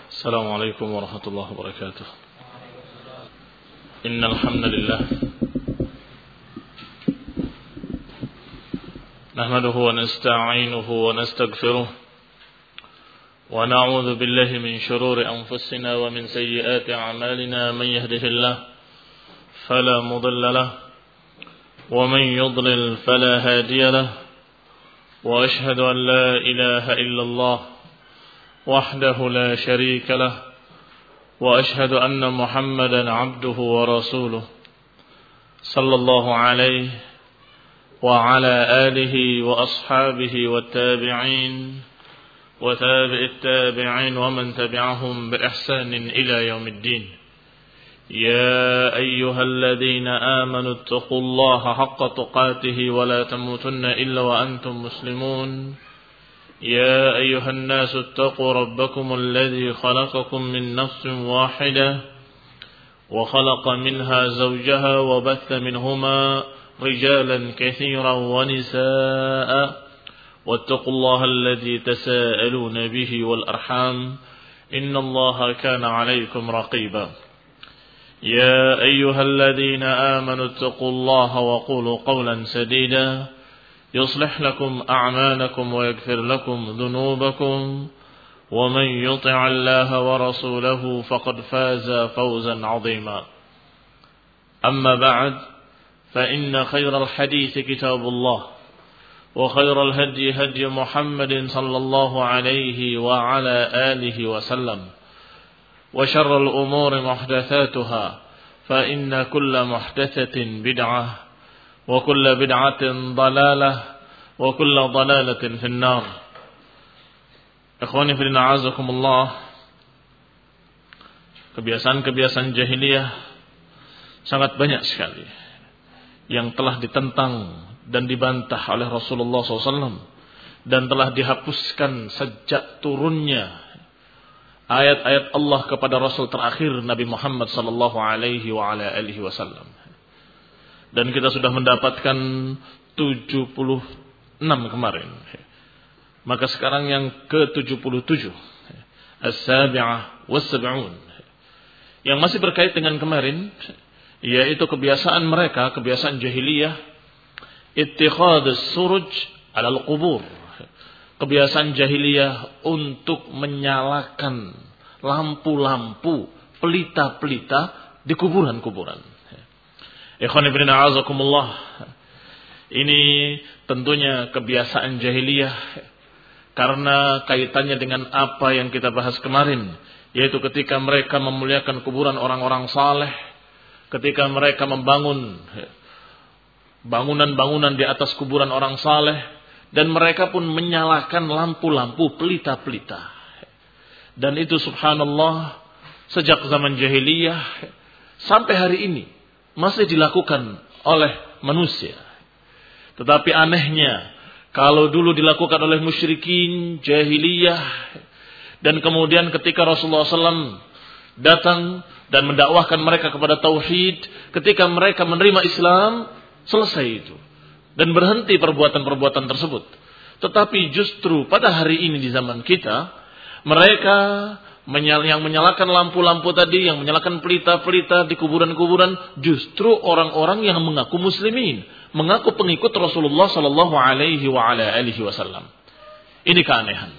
السلام عليكم ورحمة الله وبركاته. إن الحمد لله نحمده ونستعينه ونستغفره ونعوذ بالله من شرور أنفسنا ومن سيئات أعمالنا. من يهده الله فلا مضل له ومن يضلل فلا هادي له وأشهد أن لا إله إلا الله وحده لا شريك له وأشهد أن محمدا عبده ورسوله صلى الله عليه وعلى آله وأصحابه والتابعين وتابع التابعين ومن تبعهم بإحسان إلى يوم الدين. يا أيها الذين آمنوا اتقوا الله حق تقاته ولا تموتن إلا وأنتم مسلمون. يا أيها الناس اتقوا ربكم الذي خلقكم من نفس واحدة وخلق منها زوجها وبث منهما رجالا كثيرا ونساء واتقوا الله الذي تساءلون به والأرحام إن الله كان عليكم رقيبا. يا أيها الذين آمنوا اتقوا الله وقولوا قولا سديدا يصلح لكم أعمالكم ويغفر لكم ذنوبكم ومن يطع الله ورسوله فقد فاز فوزا عظيما. أما بعد فإن خير الحديث كتاب الله وخير الهدي هدي محمد صلى الله عليه وعلى آله وسلم وشر الأمور محدثاتها فإن كل محدثة بدعة وكل بدعة ضلالة وكل ضلالة في النار. Ikhwani fillah a'azakumullah. Kebiasaan-kebiasaan jahiliyah sangat banyak sekali yang telah ditentang dan dibantah oleh Rasulullah SAW dan telah dihapuskan sejak turunnya ayat-ayat Allah kepada Rasul terakhir Nabi Muhammad sallallahu alaihi wa ala alihi wasallam. Dan kita sudah mendapatkan 76 kemarin. Maka sekarang yang ke-77, As-Sabi'ah was-Sab'un, yang masih berkait dengan kemarin, yaitu kebiasaan mereka, kebiasaan jahiliyah, ittikhadus suruj 'alal qubur. Kebiasaan jahiliyah untuk menyalakan lampu-lampu, pelita-pelita di kuburan-kuburan. Ikhwan ibn a'azakumullah. Ini tentunya kebiasaan jahiliyah karena kaitannya dengan apa yang kita bahas kemarin, yaitu ketika mereka memuliakan kuburan orang-orang saleh, ketika mereka membangun bangunan-bangunan di atas kuburan orang saleh, dan mereka pun menyalakan lampu-lampu, pelita-pelita. Dan itu subhanallah sejak zaman jahiliyah sampai hari ini masih dilakukan oleh manusia. Tetapi anehnya, kalau dulu dilakukan oleh musyrikin jahiliyah, dan kemudian ketika Rasulullah SAW datang dan mendakwahkan mereka kepada tauhid, ketika mereka menerima Islam, selesai itu dan berhenti perbuatan-perbuatan tersebut. Tetapi justru pada hari ini di zaman kita, mereka yang menyalakan lampu-lampu tadi, yang menyalakan pelita-pelita di kuburan-kuburan, justru orang-orang yang mengaku muslimin, mengaku pengikut Rasulullah sallallahu alaihi wa ala alihi wasallam. Ini keanehan.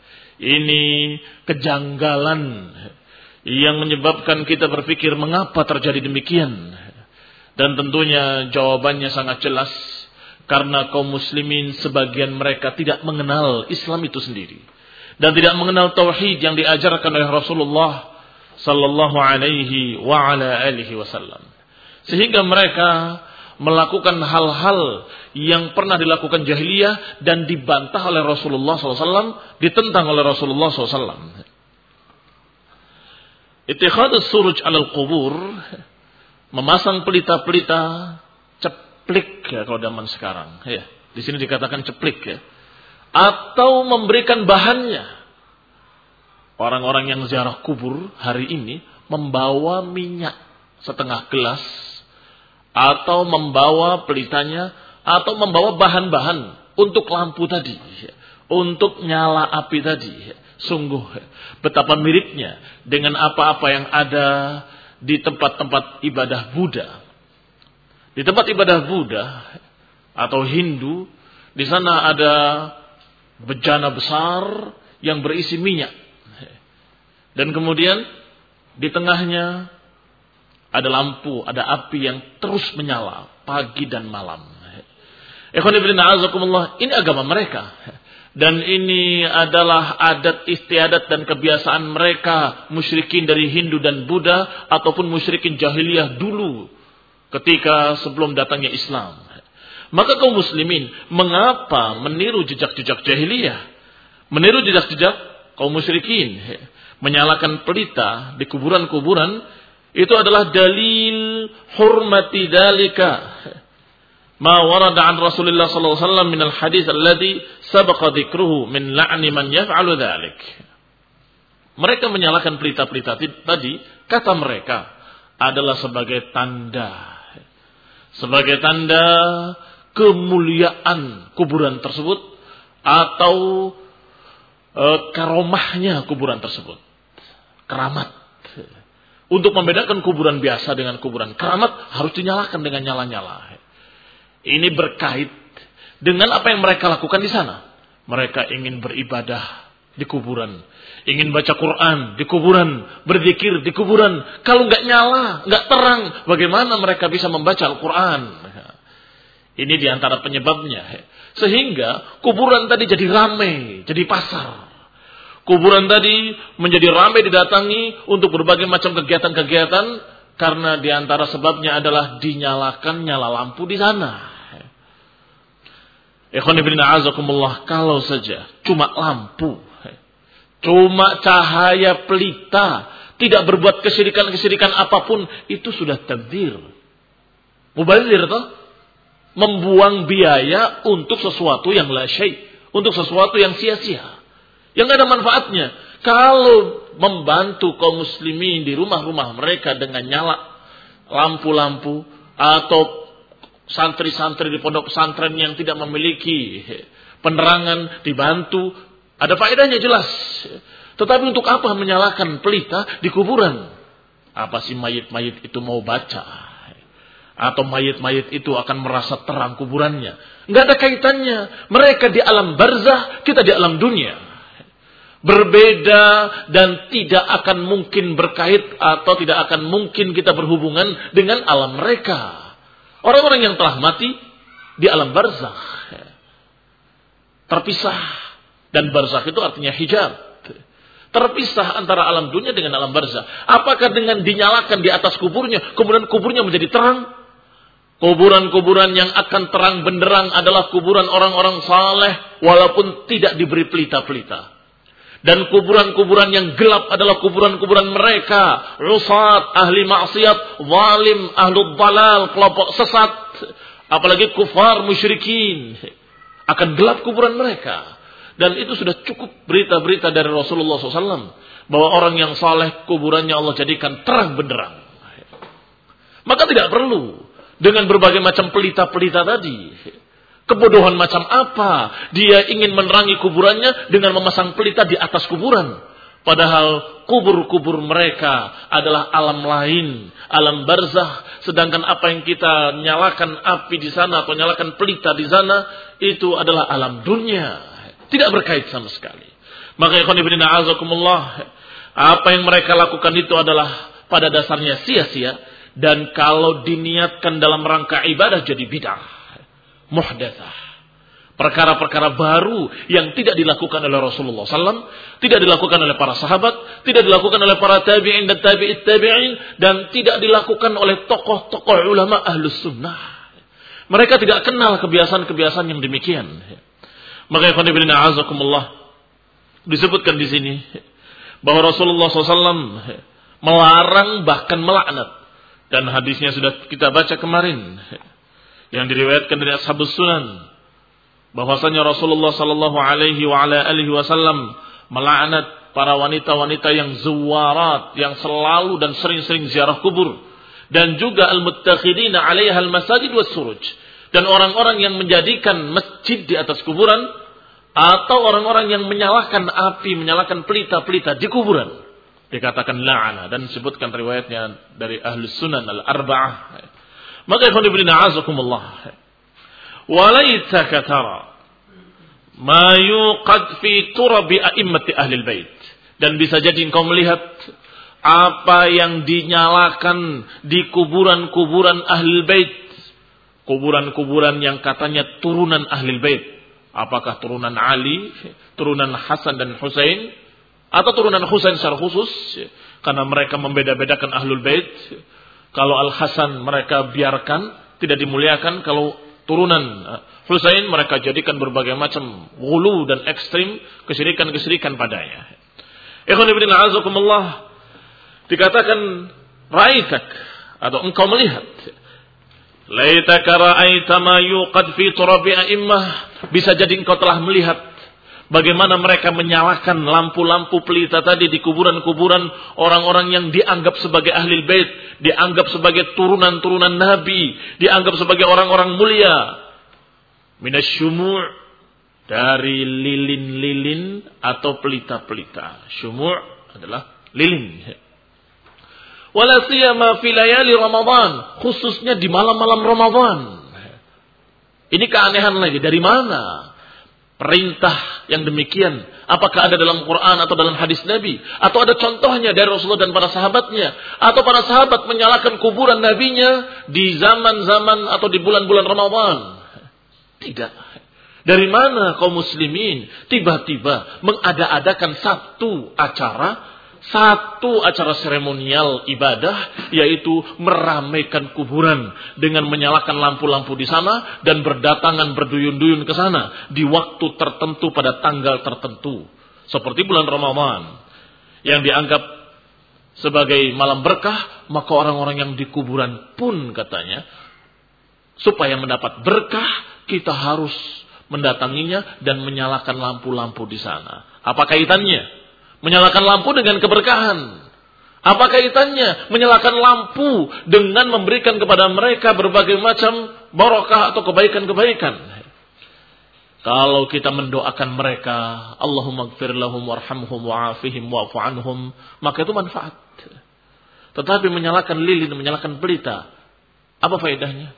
Ini kejanggalan yang menyebabkan kita berpikir mengapa terjadi demikian. Dan tentunya jawabannya sangat jelas, karena kaum muslimin sebagian mereka tidak mengenal Islam itu sendiri dan tidak mengenal tauhid yang diajarkan oleh Rasulullah sallallahu alaihi wa ala alihi wasallam. Sehingga mereka melakukan hal-hal yang pernah dilakukan jahiliyah dan dibantah oleh Rasulullah SAW, ditentang oleh Rasulullah SAW. Ittikhadus suruj 'alal qubur, memasang pelita-pelita, ceplik ya kalau zaman sekarang. Ya, di sini dikatakan ceplik ya. Atau memberikan bahannya. Orang-orang yang ziarah kubur hari ini membawa minyak setengah gelas, atau membawa pelitanya, atau membawa bahan-bahan untuk lampu tadi, untuk nyala api tadi. Sungguh betapa miripnya dengan apa-apa yang ada di tempat-tempat ibadah Buddha. Di tempat ibadah Buddha atau Hindu, di sana ada bejana besar yang berisi minyak. Dan kemudian di tengahnya ada lampu, ada api yang terus menyala pagi dan malam. Ikhwan fillah azakumullah, ini agama mereka. Dan ini adalah adat istiadat dan kebiasaan mereka musyrikin dari Hindu dan Buddha ataupun musyrikin jahiliyah dulu ketika sebelum datangnya Islam. Maka kaum muslimin mengapa meniru jejak-jejak jahiliyah? Meniru jejak-jejak kaum musyrikin, menyalakan pelita di kuburan-kuburan, itu adalah dalil hurmati dalika ma warada an Rasulullah sallallahu alaihi wasallam min al-hadis alladhi sabaqa dzikruhu min la'ni man yaf'alu dzalik. Mereka menyalakan pelita-pelita tadi, kata mereka, adalah sebagai tanda kemuliaan kuburan tersebut atau karomahnya kuburan tersebut. Keramat. Untuk membedakan kuburan biasa dengan kuburan keramat harus dinyalakan dengan nyala-nyala. Ini berkait dengan apa yang mereka lakukan di sana. Mereka ingin beribadah di kuburan, ingin baca Quran di kuburan, berzikir di kuburan. Kalau nggak nyala, nggak terang, bagaimana mereka bisa membaca Al-Quran? Ini diantara penyebabnya. Sehingga kuburan tadi jadi ramai, jadi pasar. Kuburan tadi menjadi ramai didatangi untuk berbagai macam kegiatan-kegiatan karena diantara sebabnya adalah dinyalakan nyala lampu di sana. Ikhwan fillah azakumullah, kalau saja cuma lampu, cuma cahaya pelita, tidak berbuat kesyirikan-kesyirikan apapun, itu sudah tabdzir. Mubadzir toh? Membuang biaya untuk sesuatu yang la syai', untuk sesuatu yang sia-sia, yang tidak ada manfaatnya. Kalau membantu kaum muslimin di rumah-rumah mereka dengan nyala lampu-lampu, atau santri-santri di pondok pesantren yang tidak memiliki penerangan dibantu, ada faedahnya jelas. Tetapi untuk apa menyalakan pelita di kuburan? Apa sih mayit-mayit itu mau baca? Atau mayit-mayit itu akan merasa terang kuburannya? Enggak ada kaitannya. Mereka di alam barzah, kita di alam dunia. Berbeda dan tidak akan mungkin berkait atau tidak akan mungkin kita berhubungan dengan alam mereka. Orang-orang yang telah mati di alam barzakh terpisah, dan barzakh itu artinya hijab. Terpisah antara alam dunia dengan alam barzakh. Apakah dengan dinyalakan di atas kuburnya, kemudian kuburnya menjadi terang? Kuburan-kuburan yang akan terang benderang adalah kuburan orang-orang saleh walaupun tidak diberi pelita-pelita. Dan kuburan-kuburan yang gelap adalah kuburan-kuburan mereka, rusat, ahli maksiat, zalim, ahlul dalal, kelompok sesat, apalagi kufar musyrikin. Akan gelap kuburan mereka. Dan itu sudah cukup berita-berita dari Rasulullah SAW bahwa orang yang saleh kuburannya Allah jadikan terang benderang. Maka tidak perlu dengan berbagai macam pelita-pelita tadi. Kebodohan macam apa dia ingin menerangi kuburannya dengan memasang pelita di atas kuburan? Padahal kubur-kubur mereka adalah alam lain, alam barzakh. Sedangkan apa yang kita nyalakan api di sana atau nyalakan pelita di sana, itu adalah alam dunia. Tidak berkait sama sekali. Maka ikhwan fillah azakumullah, apa yang mereka lakukan itu adalah pada dasarnya sia-sia. Dan kalau diniatkan dalam rangka ibadah jadi bid'ah, muhdatsah. Perkara-perkara baru yang tidak dilakukan oleh Rasulullah SAW, tidak dilakukan oleh para sahabat, tidak dilakukan oleh para tabi'in dan tabi'it tabi'in, dan tidak dilakukan oleh tokoh-tokoh ulama ahlus sunnah. Mereka tidak kenal kebiasaan-kebiasaan yang demikian. Maka ikhwan fillah azakumullah, disebutkan di sini bahwa Rasulullah SAW melarang bahkan melaknat, dan hadisnya sudah kita baca kemarin yang diriwayatkan dari Ashabus Sunan, bahwasanya Rasulullah sallallahu alaihi wa ala alihi wasallam melaknat para wanita-wanita yang zuwarat, yang selalu dan sering-sering ziarah kubur, dan juga al-muttakhidina 'alaiha al-masajid was-suruj, dan orang-orang yang menjadikan masjid di atas kuburan atau orang-orang yang menyalakan api, menyalakan pelita-pelita di kuburan, dikatakan la'ana, dan disebutkan riwayatnya dari Ahlus Sunan al-Arba'ah. Maka ikhwan fillah a'azakumullah, walaitaka tara ma yuqad fi turabi a'immati ahlil bait, dan bisa jadi engkau melihat apa yang dinyalakan di kuburan-kuburan ahlul bait, kuburan-kuburan yang katanya turunan ahlul bait. Apakah turunan Ali, turunan Hasan dan Husain, atau turunan Husain secara khusus, karena mereka membeda-bedakan ahlul bait. Kalau Al-Hasan mereka biarkan, tidak dimuliakan. Kalau turunan Husain mereka jadikan berbagai macam ghulu dan ekstrim, kesyirikan-kesyirikan padanya. Ikhwan fillah a'azakumullah, dikatakan ra'aitak, atau engkau melihat, laitaka ra'aita ma yuqad fi turabi a'immah, bisa jadi engkau telah melihat bagaimana mereka menyalakan lampu-lampu pelita tadi di kuburan-kuburan orang-orang yang dianggap sebagai ahli bait, dianggap sebagai turunan-turunan nabi, dianggap sebagai orang-orang mulia. Minasyumu', dari lilin-lilin atau pelita-pelita. Syumu' adalah lilin. Wala siyama fi layali Ramadan, khususnya di malam-malam Ramadan. Ini keanehan lagi, dari mana perintah yang demikian? Apakah ada dalam Quran atau dalam hadis Nabi? Atau ada contohnya dari Rasulullah dan para sahabatnya? Atau para sahabat menyalakan kuburan nabinya di zaman-zaman atau di bulan-bulan Ramadan? Tidak. Dari mana kaum muslimin tiba-tiba mengada-adakan satu acara seremonial ibadah, yaitu meramaikan kuburan dengan menyalakan lampu-lampu di sana dan berdatangan berduyun-duyun ke sana di waktu tertentu pada tanggal tertentu, seperti bulan Ramadan yang dianggap sebagai malam berkah. Maka orang-orang yang di kuburan pun katanya, supaya mendapat berkah, kita harus mendatanginya dan menyalakan lampu-lampu di sana. Apa kaitannya menyalakan lampu dengan keberkahan? Apa kaitannya menyalakan lampu dengan memberikan kepada mereka berbagai macam barakah atau kebaikan-kebaikan? Kalau kita mendoakan mereka, Allahumma ighfir lahum warhamhum wa'afihim wa'fu anhum, maka itu manfaat. Tetapi menyalakan lilin, menyalakan pelita, apa faedahnya?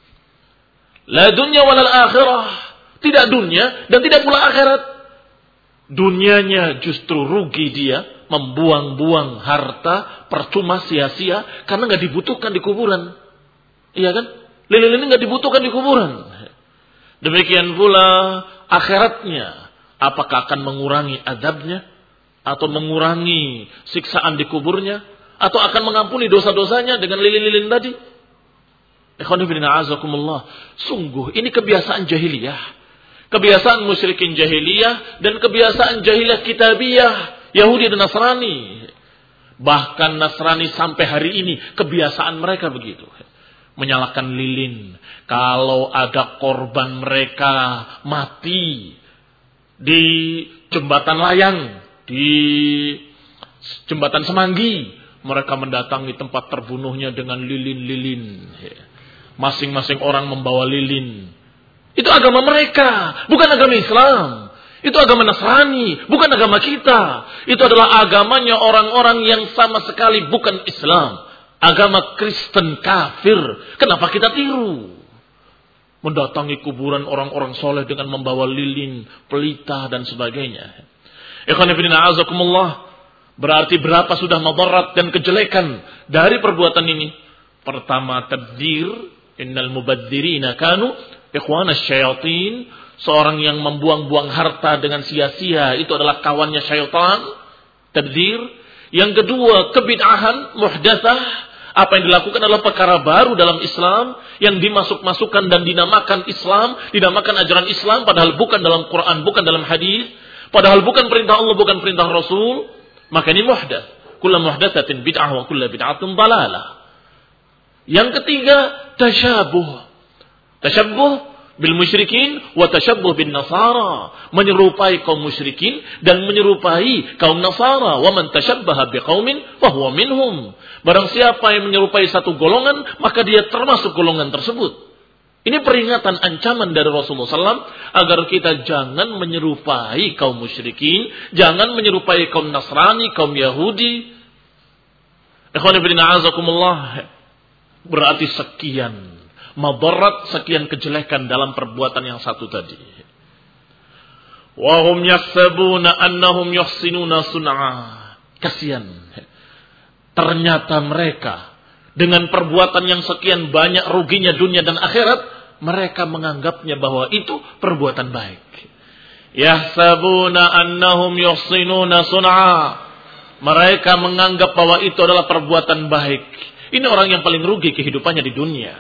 La dunya walal akhirah, tidak dunia dan tidak pula akhirat. Dunianya justru rugi dia, membuang-buang harta, percuma, sia-sia, karena nggak dibutuhkan di kuburan. Iya kan? Lilin ini nggak dibutuhkan di kuburan. Demikian pula akhiratnya, apakah akan mengurangi adabnya, atau mengurangi siksaan di kuburnya, atau akan mengampuni dosa-dosanya dengan lilin-lilin tadi? Ikhwan fillah a'azakumullah, sungguh ini kebiasaan jahiliyah. Kebiasaan musyrikin jahiliyah dan kebiasaan jahiliyah kitabiyah, Yahudi dan Nasrani. Bahkan Nasrani sampai hari ini kebiasaan mereka begitu. Menyalakan lilin. Kalau ada korban mereka mati di jembatan layang, di jembatan Semanggi, mereka mendatangi tempat terbunuhnya dengan lilin-lilin. Masing-masing orang membawa lilin. Itu agama mereka, bukan agama Islam. Itu agama Nasrani, bukan agama kita. Itu adalah agamanya orang-orang yang sama sekali bukan Islam. Agama Kristen kafir. Kenapa kita tiru? Mendatangi kuburan orang-orang soleh dengan membawa lilin, pelita dan sebagainya. Ikhwan fillah a'azakumullah, berarti berapa sudah madarat dan kejelekan dari perbuatan ini? Pertama, tabdzir. Innal mubadzirina kanu ikhwana syayatin, seorang yang membuang-buang harta dengan sia-sia itu adalah kawannya syaitan, tabdzir. Yang kedua, kebid'ahan, muhdatsah, apa yang dilakukan adalah perkara baru dalam Islam yang dimasuk-masukkan dan dinamakan Islam, dinamakan ajaran Islam, padahal bukan dalam Quran, bukan dalam hadis, padahal bukan perintah Allah, bukan perintah Rasul, maka ini muhdats. Kullu muhdatsatin bid'ah wa kullu bid'atin dhalalah. Yang ketiga, tasyabuh. Tasyabuh bil musyrikin wa tasyabuh bin nasara, menyerupai kaum musyrikin dan menyerupai kaum Nasara. Wa man tashabbaha biqaumin fa huwa minhum. Barang siapa yang menyerupai satu golongan, maka dia termasuk golongan tersebut. Ini peringatan, ancaman dari Rasulullah SAW agar kita jangan menyerupai kaum musyrikin, jangan menyerupai kaum Nasrani, kaum Yahudi. Ikhwan fillah a'azakumullah. Berarti sekian madarat, sekian kejelekan dalam perbuatan yang satu tadi. Wa hum yahsabuna annahum yuhsinuna sun'a. Kasihan. Ternyata mereka dengan perbuatan yang sekian banyak ruginya dunia dan akhirat, mereka menganggapnya bahwa itu perbuatan baik. Yahsabuna annahum yuhsinuna sun'a. Mereka menganggap bahwa itu adalah perbuatan baik. Ini orang yang paling rugi kehidupannya di dunia.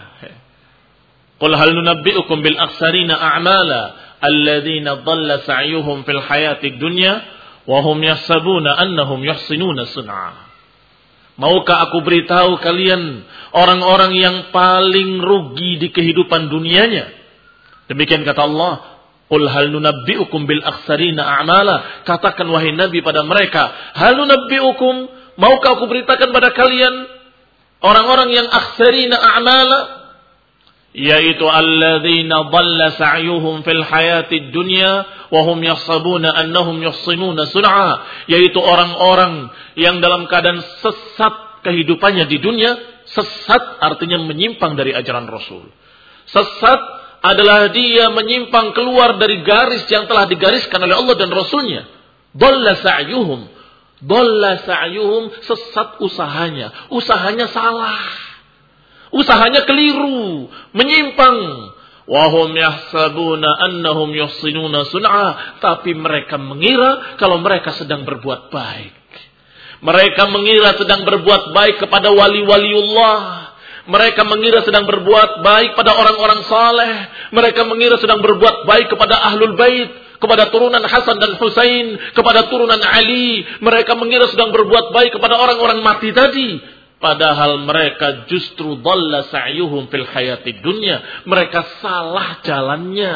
Qul hal nunabbi'ukum bil akhsarina a'mala alladzina dhalla sa'yuhum fil hayatid dunya wa hum yahsabuna annahum yuhsinuna sun'a. Maukah aku beritahu kalian orang-orang yang paling rugi di kehidupan dunianya? Demikian kata Allah, qul hal nunabbi'ukum bil akhsarina a'mala. Katakan wahai Nabi pada mereka, hal nunabbi'ukum, maukah aku beritakan pada kalian orang-orang yang akhsarina a'mala, yaitu alladzina dhalla sa'yuhum fil hayatid dunya wa hum yahsabuna annahum yuhsinuna sun'a, yaitu orang-orang yang dalam keadaan sesat kehidupannya di dunia. Sesat artinya menyimpang dari ajaran Rasul. Sesat adalah dia menyimpang keluar dari garis yang telah digariskan oleh Allah dan Rasulnya. Dhalla sa'yuhum, dhalla sa'yuhum, sesat usahanya. Usahanya salah. Usahanya keliru, menyimpang. Wahum yahsabuna annahum yuhsinuna sun'a, tapi mereka mengira kalau mereka sedang berbuat baik. Mereka mengira sedang berbuat baik kepada wali-waliullah. Mereka mengira sedang berbuat baik pada orang-orang saleh. Mereka mengira sedang berbuat baik kepada ahlul bait, kepada turunan Hasan dan Husain, kepada turunan Ali. Mereka mengira sedang berbuat baik kepada orang-orang mati tadi. Padahal mereka justru dhalla sa'yuhum fil hayatid dunya. Mereka salah jalannya.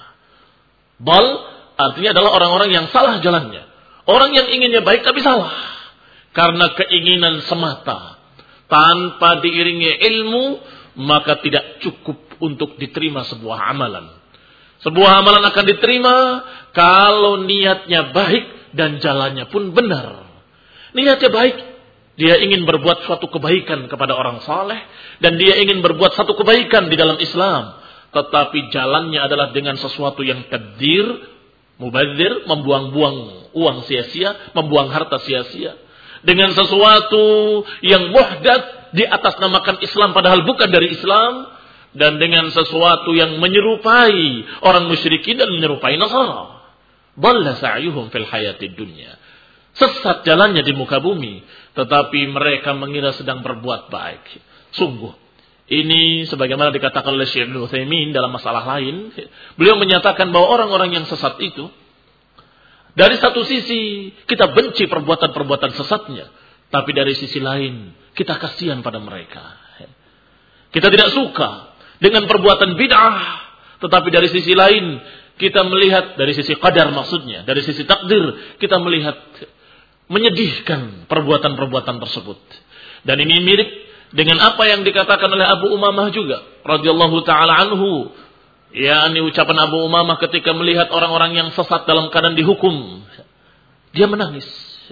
Dhal artinya adalah orang-orang yang salah jalannya. Orang yang inginnya baik tapi salah. Karena keinginan semata. Tanpa diiringi ilmu, maka tidak cukup untuk diterima sebuah amalan. Sebuah amalan akan diterima kalau niatnya baik dan jalannya pun benar. Niatnya baik, dia ingin berbuat suatu kebaikan kepada orang saleh, dan dia ingin berbuat satu kebaikan di dalam Islam. Tetapi jalannya adalah dengan sesuatu yang kadir, mubadzir, membuang-buang uang sia-sia, membuang harta sia-sia. Dengan sesuatu yang muhdath, diatasnamakan Islam padahal bukan dari Islam. Dan dengan sesuatu yang menyerupai orang musyrikin dan menyerupai Nasara. Dhalla sa'yuhum fil hayatid dunya. Sesat jalannya di muka bumi, tetapi mereka mengira sedang berbuat baik. Sungguh, ini sebagaimana dikatakan oleh Syekh Ibnu Utsaimin dalam masalah lain, beliau menyatakan bahwa orang-orang yang sesat itu, dari satu sisi kita benci perbuatan-perbuatan sesatnya, tapi dari sisi lain kita kasihan pada mereka. Kita tidak suka dengan perbuatan bid'ah, tetapi dari sisi lain kita melihat, dari sisi qadar maksudnya, dari sisi takdir, kita melihat menyedihkan perbuatan-perbuatan tersebut. Dan ini mirip dengan apa yang dikatakan oleh Abu Umamah juga radhiyallahu taala anhu, yakni ucapan Abu Umamah ketika melihat orang-orang yang sesat dalam keadaan dihukum, dia menangis.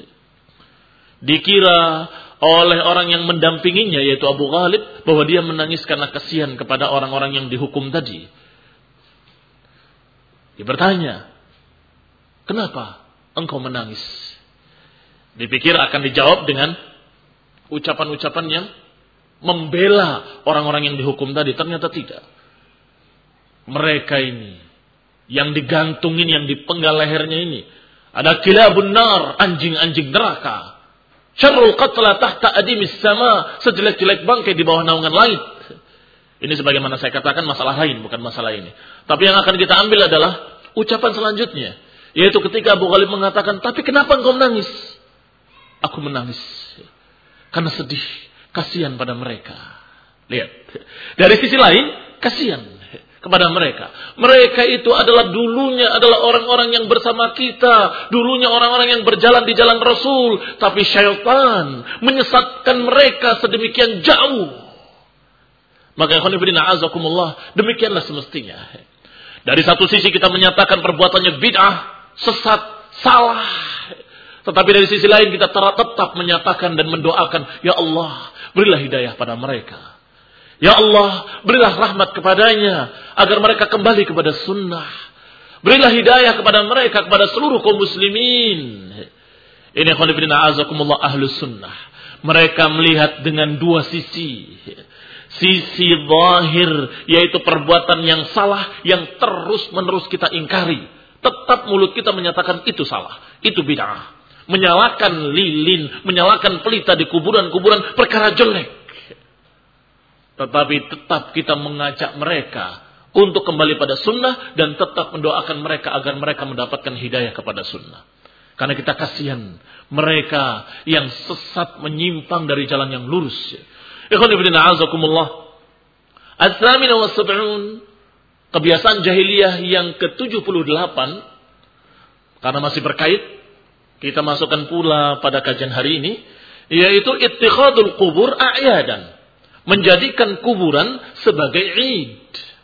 Dikira oleh orang yang mendampinginya yaitu Abu Ghalib bahwa dia menangis karena kasihan kepada orang-orang yang dihukum tadi. Dia bertanya, "Kenapa engkau menangis?" Dipikir akan dijawab dengan ucapan-ucapan yang membela orang-orang yang dihukum tadi. Ternyata tidak. Mereka ini, yang digantungin, yang dipenggal lehernya ini, ada kilabun nar, anjing-anjing neraka. Syarrul qatla tahta adimis sama, sejelek-jelek bangkai di bawah naungan langit. Ini sebagaimana saya katakan masalah lain, bukan masalah ini. Tapi yang akan kita ambil adalah ucapan selanjutnya, yaitu ketika Abu Ghalib mengatakan, "Tapi kenapa engkau menangis?" "Aku menangis karena sedih, kasihan pada mereka." Lihat, dari sisi lain kasihan kepada mereka. Mereka itu adalah dulunya adalah orang-orang yang bersama kita, dulunya orang-orang yang berjalan di jalan Rasul, tapi syaitan menyesatkan mereka sedemikian jauh. Maka ikhwan fillah azakumullah, demikianlah semestinya. Dari satu sisi kita menyatakan perbuatannya bid'ah, sesat, salah. Tetapi dari sisi lain kita tetap menyatakan dan mendoakan, ya Allah, berilah hidayah pada mereka. Ya Allah, berilah rahmat kepadanya agar mereka kembali kepada sunnah. Berilah hidayah kepada mereka, kepada seluruh kaum muslimin. Ini ikhwan fillah azakumullah ahlus sunnah. Mereka melihat dengan dua sisi. Sisi zahir, yaitu perbuatan yang salah, yang terus-menerus kita ingkari. Tetap mulut kita menyatakan itu salah, itu bid'ah. Menyalakan lilin, menyalakan pelita di kuburan-kuburan, perkara jelek. Tetapi tetap kita mengajak mereka untuk kembali pada sunnah, dan tetap mendoakan mereka agar mereka mendapatkan hidayah kepada sunnah. Karena kita kasihan mereka yang sesat, menyimpang dari jalan yang lurus. Ikhwan fillah azakumullah. As-samina wa sab'un, kebiasaan jahiliyah yang ke-78, karena masih berkait, kita masukkan pula pada kajian hari ini, yaitu ittikhadul qubur a'yadan, menjadikan kuburan sebagai id.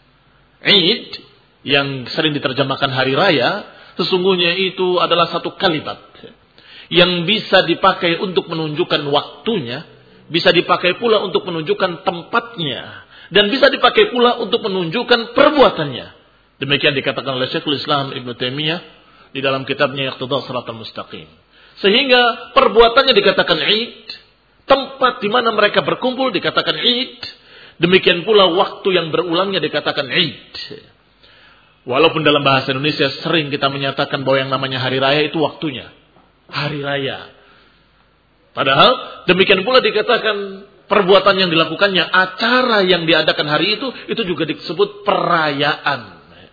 Id yang sering diterjemahkan hari raya, sesungguhnya itu adalah satu kalimat yang bisa dipakai untuk menunjukkan waktunya, bisa dipakai pula untuk menunjukkan tempatnya, dan bisa dipakai pula untuk menunjukkan perbuatannya. Demikian dikatakan oleh Syekhul Islam Ibnu Taimiyah di dalam kitabnya Iqtidaa Shiratal Mustaqim. Sehingga perbuatannya dikatakan id, tempat di mana mereka berkumpul dikatakan id, demikian pula waktu yang berulangnya dikatakan id. Walaupun dalam bahasa Indonesia sering kita menyatakan bahwa yang namanya hari raya itu waktunya hari raya. Padahal demikian pula dikatakan perbuatan yang dilakukannya, acara yang diadakan hari itu juga disebut perayaan.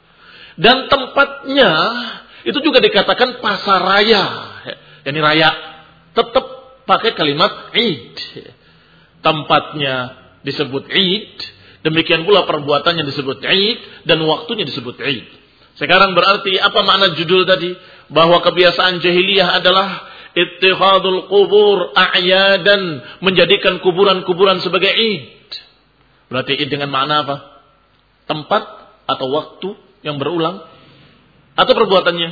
Dan tempatnya itu juga dikatakan pasar raya. Yani raya. Tetap pakai kalimat id. Tempatnya disebut id, demikian pula perbuatannya disebut id, dan waktunya disebut id. Sekarang berarti apa makna judul tadi? Bahwa kebiasaan jahiliyah adalah ittikhadul qubur a'yadan, menjadikan kuburan-kuburan sebagai id. Berarti id dengan makna apa? Tempat atau waktu yang berulang, atau perbuatannya?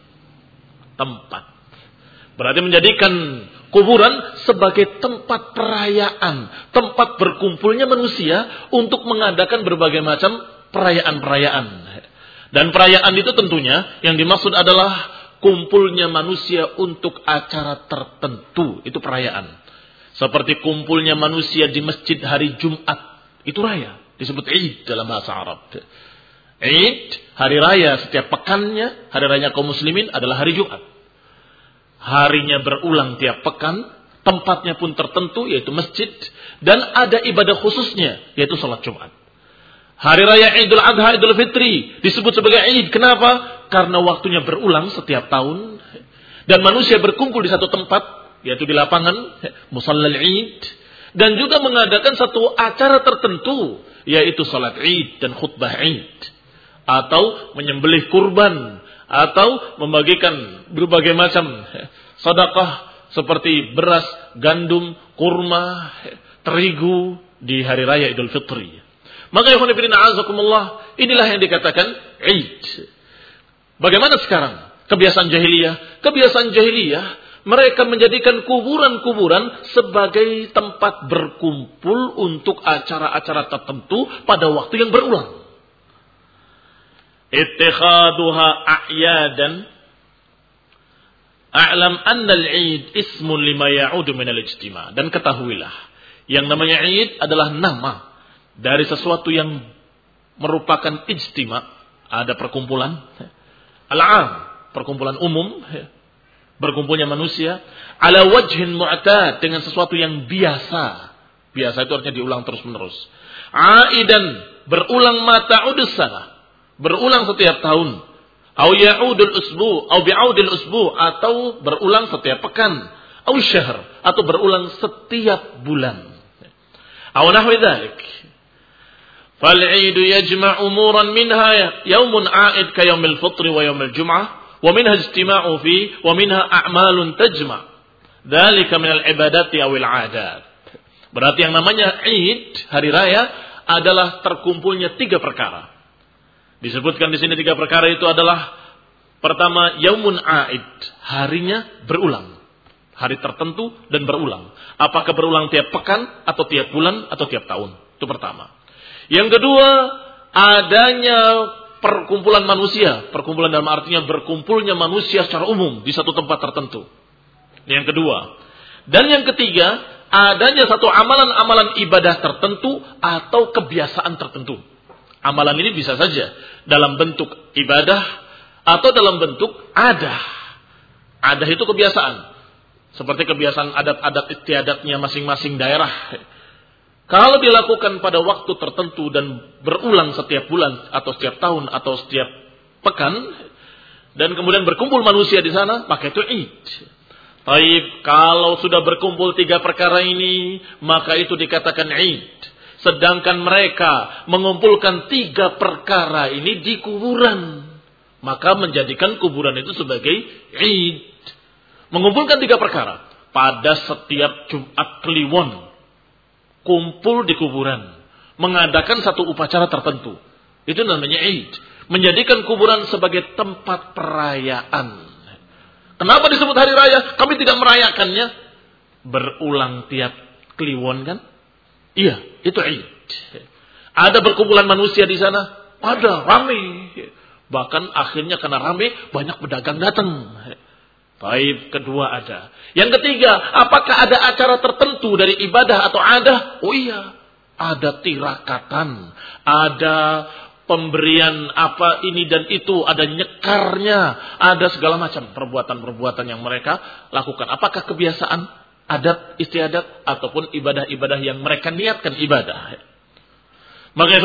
Tempat. Berarti menjadikan kuburan sebagai tempat perayaan, tempat berkumpulnya manusia untuk mengadakan berbagai macam perayaan-perayaan. Dan perayaan itu tentunya yang dimaksud adalah kumpulnya manusia untuk acara tertentu, itu perayaan. Seperti kumpulnya manusia di masjid hari Jumat, itu raya, disebut id dalam bahasa Arab. Id, hari raya setiap pekannya, hari raya kaum muslimin adalah hari Jumat. Harinya berulang tiap pekan, tempatnya pun tertentu, yaitu masjid, dan ada ibadah khususnya, yaitu salat Jumat. Hari raya Idul Adha, Idul Fitri disebut sebagai id. Kenapa? Karena waktunya berulang setiap tahun, dan manusia berkumpul di satu tempat, yaitu di lapangan musallal id, dan juga mengadakan satu acara tertentu, yaitu salat id dan khutbah id, atau menyembelih kurban, atau membagikan berbagai macam sedekah seperti beras, gandum, kurma, terigu di hari raya Idul Fitri. Maka ya azakumullah, inilah yang dikatakan id. Bagaimana sekarang kebiasaan jahiliyah? Kebiasaan jahiliyah, mereka menjadikan kuburan-kuburan sebagai tempat berkumpul untuk acara-acara tertentu pada waktu yang berulang. Ittikhaduha a'yadan, a'lam anna al-'id ismun lima ya'udu min al-ijtima'. Dan ketahuilah, yang namanya id adalah nama dari sesuatu yang merupakan ijtima', ada perkumpulan al-'am, perkumpulan umum, berkumpulnya manusia ala wajhin mu'tad, dengan sesuatu yang biasa. Biasa itu artinya diulang terus-menerus. Aidan, berulang mata'udus sana, berulang setiap tahun. Au ya'udul usbu, au bi'audil usbu, atau berulang setiap pekan. Au syahr, atau berulang setiap bulan. Au nahwi dzalik. Fal-'id yajma' umuran minha yaumun 'aid ka yaumil fitri wa yaumil jum'ah, wa minha ijtima'u fi, wa minha a'malun tajma'. Dzalika minal ibadati awil 'adat. Berarti yang namanya id, hari raya, adalah terkumpulnya 3 perkara. Disebutkan di sini 3 perkara itu adalah pertama, yaumun aid, harinya berulang. Hari tertentu dan berulang. Apakah berulang tiap pekan atau tiap bulan atau tiap tahun? Itu pertama. Yang kedua, adanya perkumpulan manusia. Perkumpulan dalam artinya berkumpulnya manusia secara umum di satu tempat tertentu. Yang kedua. Dan yang ketiga, adanya satu amalan-amalan ibadah tertentu atau kebiasaan tertentu. Amalan ini bisa saja dalam bentuk ibadah atau dalam bentuk adah. Adah itu kebiasaan. Seperti kebiasaan adat-adat istiadatnya masing-masing daerah. Kalau dilakukan pada waktu tertentu dan berulang setiap bulan atau setiap tahun atau setiap pekan, dan kemudian berkumpul manusia di sana, maka itu Id. Taib, kalau sudah berkumpul 3 perkara ini, maka itu dikatakan Id. Sedangkan mereka mengumpulkan 3 perkara ini di kuburan, maka menjadikan kuburan itu sebagai Id. Mengumpulkan 3 perkara pada setiap Jumat Kliwon, kumpul di kuburan, mengadakan satu upacara tertentu, itu namanya Id. Menjadikan kuburan sebagai tempat perayaan. Kenapa disebut hari raya? Kami tidak merayakannya. Berulang tiap Kliwon kan? Iya, itu Id. Ada berkumpulan manusia di sana, ada rame. Bahkan akhirnya karena rame banyak pedagang datang. Baik, kedua ada. Yang ketiga, apakah ada acara tertentu dari ibadah atau adah? Oh iya, ada tirakatan, ada pemberian apa ini dan itu, ada nyekarnya, ada segala macam perbuatan-perbuatan yang mereka lakukan. Apakah kebiasaan, adat, istiadat, ataupun ibadah-ibadah yang mereka niatkan ibadah. Maka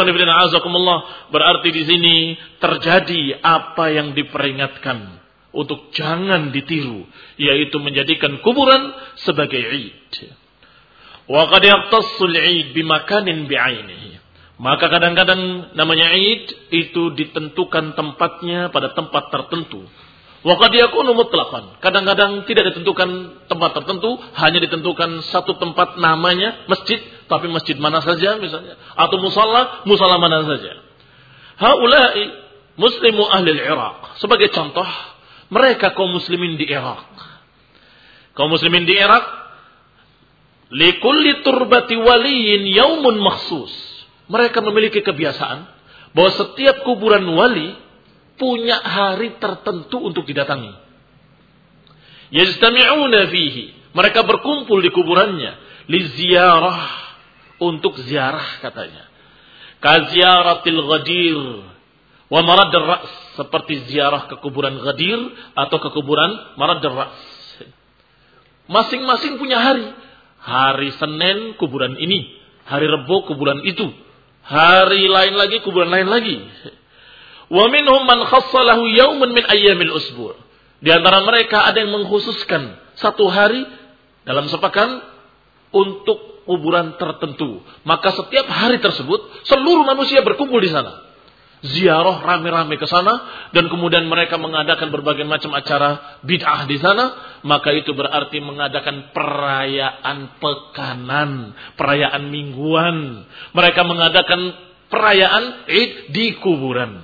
berarti di sini terjadi apa yang diperingatkan untuk jangan ditiru, yaitu menjadikan kuburan sebagai Id. Wa qad yaqtassul Id bimakanin bi'ainihi. Maka kadang-kadang namanya Id itu ditentukan tempatnya pada tempat tertentu. Wa qad yakunu mutlaqan. Kadang-kadang tidak ditentukan tempat tertentu, hanya ditentukan satu tempat namanya masjid, tapi masjid mana saja misalnya, atau musalla mana saja. Haula'i muslimu ahli al-Iraq. Sebagai contoh, mereka kaum muslimin di Irak. Kaum muslimin di Irak, likulli turbati waliyin yaumun makhsus. Mereka memiliki kebiasaan bahwa setiap kuburan wali punya hari tertentu untuk didatangi. Yajtami'una fihi. Mereka berkumpul di kuburannya liziarah, untuk ziarah katanya. Kaziaratil Ghadir wa Marad ar-Ra's, seperti ziarah ke kuburan Ghadir atau ke kuburan Marad ar-Ra's. Masing-masing punya hari. Hari Senin kuburan ini, hari Rebo kuburan itu, hari lain lagi kuburan lain lagi. Wa minhum man khassalahu yauman min ayyamil usbu'. Di antara mereka ada yang mengkhususkan satu hari dalam sepekan untuk kuburan tertentu. Maka setiap hari tersebut seluruh manusia berkumpul di sana. Ziarah rame-rame ke sana, dan kemudian mereka mengadakan berbagai macam acara bid'ah di sana, maka itu berarti mengadakan perayaan pekanan, perayaan mingguan. Mereka mengadakan perayaan Id di kuburan.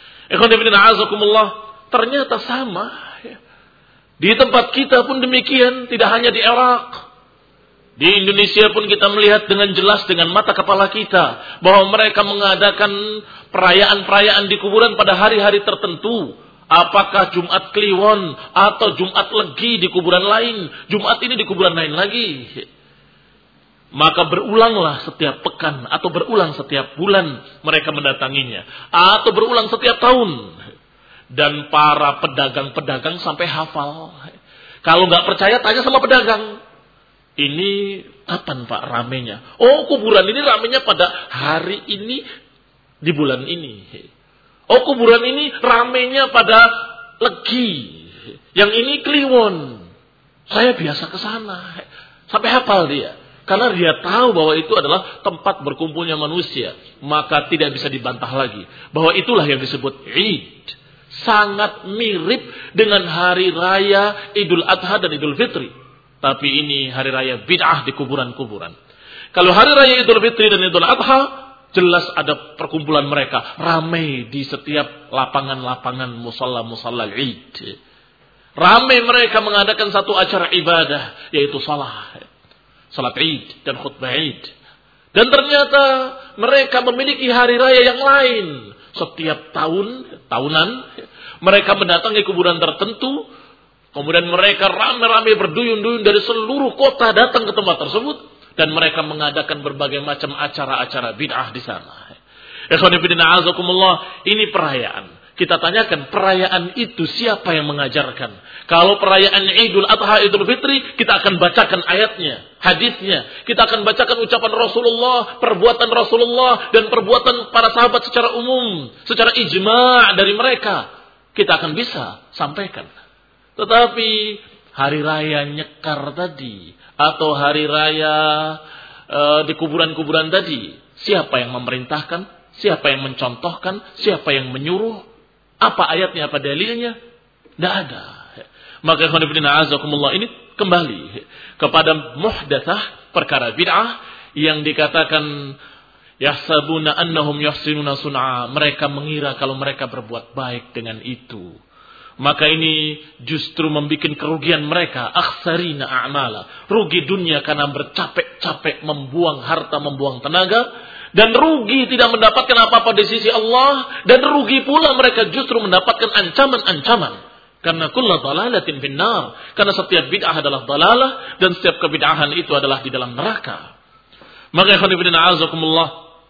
Ternyata sama. Di tempat kita pun demikian, tidak hanya di Irak. Di Indonesia pun kita melihat dengan jelas dengan mata kepala kita bahwa mereka mengadakan perayaan-perayaan di kuburan pada hari-hari tertentu. Apakah Jumat Kliwon atau Jumat Legi di kuburan lain, Jumat ini di kuburan lain lagi. Maka berulanglah setiap pekan atau berulang setiap bulan mereka mendatanginya, atau berulang setiap tahun. Dan para pedagang-pedagang sampai hafal. Kalau nggak percaya tanya sama pedagang. Ini kapan Pak ramenya? Oh, kuburan ini ramenya pada hari ini di bulan ini. Oh, kuburan ini ramenya pada Legi. Yang ini Kliwon. Saya biasa ke sana. Sampai hafal dia. Karena dia tahu bahwa itu adalah tempat berkumpulnya manusia. Maka tidak bisa dibantah lagi bahwa itulah yang disebut Id. Sangat mirip dengan hari raya Idul Adha dan Idul Fitri. Tapi ini hari raya bid'ah di kuburan-kuburan. Kalau hari raya Idul Fitri dan Idul Adha, Jelas ada perkumpulan mereka. Ramai di setiap lapangan-lapangan musalla-musalla Id. Ramai mereka mengadakan satu acara ibadah. Yaitu salat Id dan khutbah Id. Dan ternyata mereka memiliki hari raya yang lain. Setiap tahunan mereka mendatangi kuburan tertentu. Kemudian mereka ramai-ramai berduyun-duyun dari seluruh kota datang ke tempat tersebut. Dan mereka mengadakan berbagai macam acara-acara bid'ah di sana. Ikhwan fillah azakumullah, ini perayaan. Kita tanyakan, perayaan itu siapa yang mengajarkan? Kalau perayaan Idul Adha, Idul Fitri, kita akan bacakan ayatnya, hadisnya. Kita akan bacakan ucapan Rasulullah, perbuatan Rasulullah, dan perbuatan para sahabat secara umum. Secara ijma' dari mereka. Kita akan bisa sampaikan. Tetapi hari raya nyekar tadi, atau hari raya di kuburan-kuburan tadi, siapa yang memerintahkan? Siapa yang mencontohkan? Siapa yang menyuruh? Apa ayatnya, apa dalilnya? Tidak ada. Maka ini kembali kepada muhdatsah, perkara bid'ah yang dikatakan yahsabuna annahum yuhsinuna sun'a. Mereka mengira kalau mereka berbuat baik dengan itu. Maka ini justru membuat kerugian mereka. Akhsarina a'mala. Rugi dunia karena bercapek-capek membuang harta, membuang tenaga. Dan rugi tidak mendapatkan apa-apa di sisi Allah. Dan rugi pula mereka justru mendapatkan ancaman-ancaman. Karena kullu dhalalatin finnar. Karena setiap bid'ah adalah dhalalah. Dan setiap kebid'ahan itu adalah di dalam neraka. Maka ikhwan fillah azakumullah,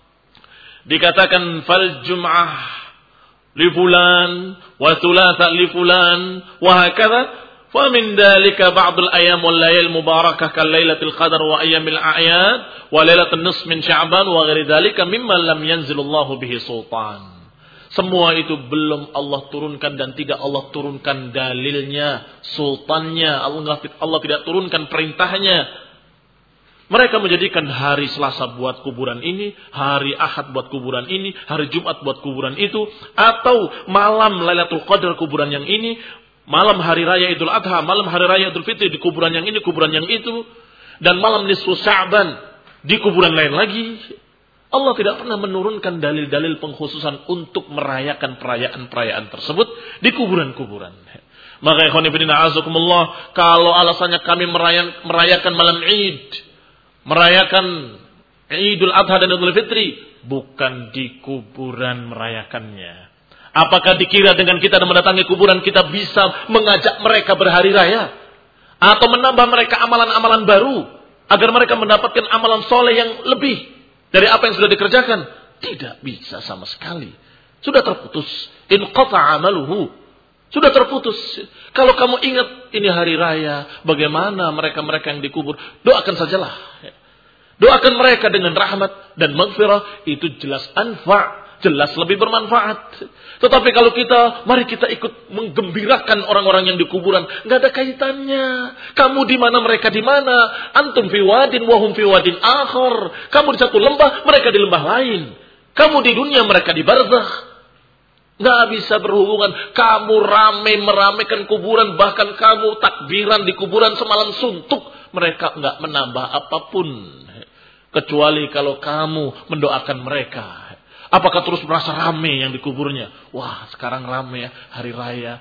dikatakan fal jum'ah li fulan wa thulatha li fulan wa hakadha fa min dalika ba'd al ayyam wal layal mubarakah kal lailatul qadar wa ayyamil a'yad wa lailatul nisf min sya'ban wa ghairi dalika mimma lam yanzilullahu bihi sultan. Semua itu belum Allah turunkan dan tidak Allah turunkan dalilnya, sultannya. Allah tidak turunkan perintahnya. Mereka menjadikan hari Selasa buat kuburan ini, hari Ahad buat kuburan ini, hari Jumat buat kuburan itu, atau malam Lailatul Qadar kuburan yang ini, malam hari raya Idul Adha, malam hari raya Idul Fitri di kuburan yang ini, kuburan yang itu, dan malam nisfu Sya'ban di kuburan lain lagi. Allah tidak pernah menurunkan dalil-dalil pengkhususan untuk merayakan perayaan-perayaan tersebut di kuburan-kuburan. Maka ikhwan fillah azakumullah, kalau alasannya kami merayakan malam Id, merayakan Idul Adha dan Idul Fitri, bukan di kuburan merayakannya. Apakah dikira dengan kita mendatangi kuburan kita bisa mengajak mereka berhari raya? Atau menambah mereka amalan-amalan baru agar mereka mendapatkan amalan soleh yang lebih dari apa yang sudah dikerjakan? Tidak bisa sama sekali. Sudah terputus. Inqata'a amaluhu. Sudah terputus. Kalau kamu ingat ini hari raya, bagaimana mereka-mereka yang dikubur, doakan sajalah. Doakan mereka dengan rahmat dan maghfirah, itu jelas jelas lebih bermanfaat. Tetapi kalau mari kita ikut menggembirakan orang-orang yang di kuburan, nggak ada kaitannya. Kamu di mana, mereka di mana? Antum fi wadin wa hum fi wadin akhar. Kamu di satu lembah, mereka di lembah lain. Kamu di dunia, mereka di barzakh. Nggak bisa berhubungan. Kamu meramaikan kuburan, bahkan kamu takbiran di kuburan semalam suntuk, mereka nggak menambah apapun, kecuali kalau kamu mendoakan mereka. Apakah terus merasa ramai yang di kuburnya? Wah, sekarang ramai ya, hari raya.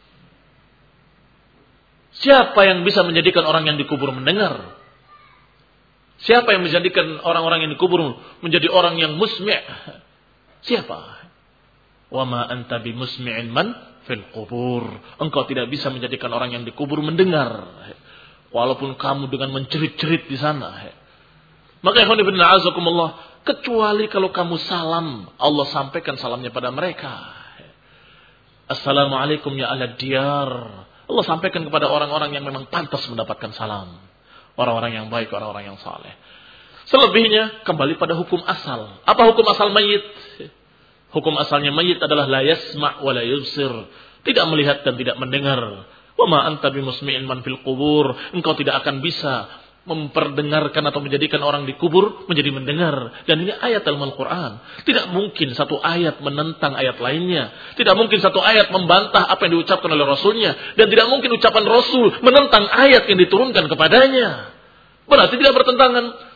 Siapa yang bisa menjadikan orang yang dikubur mendengar? Siapa yang menjadikan orang-orang yang dikubur menjadi orang yang musmi'? Siapa? Wa ma anta bimusmi'in man fil qubur. Engkau tidak bisa menjadikan orang yang dikubur mendengar, walaupun kamu dengan mencerit-cerit di sana. Maka ikhwan fillah azakumullah, kecuali kalau kamu salam, Allah sampaikan salamnya pada mereka. Assalamualaikum ya ahla diyar. Allah sampaikan kepada orang-orang yang memang pantas mendapatkan salam. Orang-orang yang baik, orang-orang yang saleh. Selebihnya kembali pada hukum asal. Apa hukum asal mayit? Hukum asalnya mayit adalah la yasma' wa la yubsir. Tidak melihat dan tidak mendengar. Wa ma anta bimusmi'in man fil qubur. Engkau tidak akan bisa memperdengarkan atau menjadikan orang di kubur menjadi mendengar. Dan ini ayat Al-Quran. Tidak mungkin satu ayat menentang ayat lainnya. Tidak mungkin satu ayat membantah apa yang diucapkan oleh Rasulnya. Dan tidak mungkin ucapan Rasul menentang ayat yang diturunkan kepadanya. Berarti tidak bertentangan.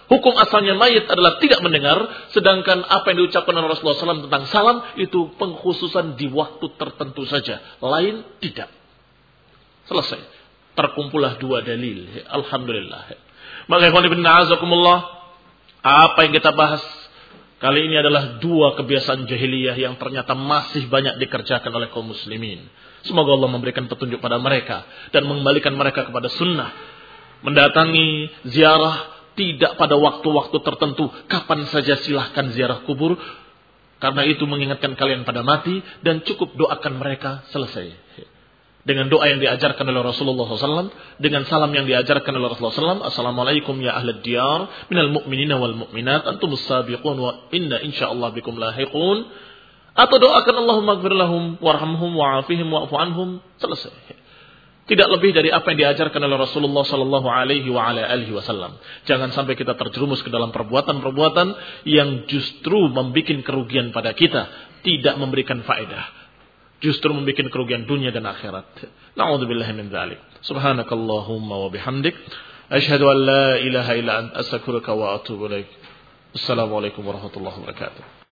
Hukum asalnya mayit adalah tidak mendengar, sedangkan apa yang diucapkan oleh Rasulullah SAW tentang salam itu pengkhususan di waktu tertentu saja, lain tidak. Selesai. Terkumpullah dua dalil. Alhamdulillah. Maka ikhwan ibn a'azakumullah, apa yang kita bahas kali ini adalah dua kebiasaan jahiliyah yang ternyata masih banyak dikerjakan oleh kaum muslimin. Semoga Allah memberikan petunjuk pada mereka dan mengembalikan mereka kepada sunnah. Mendatangi ziarah tidak pada waktu-waktu tertentu. Kapan saja silahkan ziarah kubur. Karena itu mengingatkan kalian pada mati. Dan cukup doakan mereka, selesai. Dengan doa yang diajarkan oleh Rasulullah SAW. Dengan salam yang diajarkan oleh Rasulullah SAW. Assalamualaikum ya ahlad diyar. Minal mu'minina wal mu'minat. Antumus sabiqun wa inna insya'allah bikum lahiqun. Atau doakan Allahumma gfir lahum warhamhum wa'afihim wa'fu anhum. Selesai. Tidak lebih dari apa yang diajarkan oleh Rasulullah sallallahu alaihi wa ala alihi wasallam. Jangan sampai kita terjerumus ke dalam perbuatan-perbuatan yang justru membuat kerugian pada kita, tidak memberikan faedah. Justru membuat kerugian dunia dan akhirat. Na'udzubillahi min dzalik. Subhanakallahumma wa bihamdik, asyhadu an la ilaha illa anta astaghfiruka wa atubu ilaik. Assalamualaikum warahmatullahi wabarakatuh.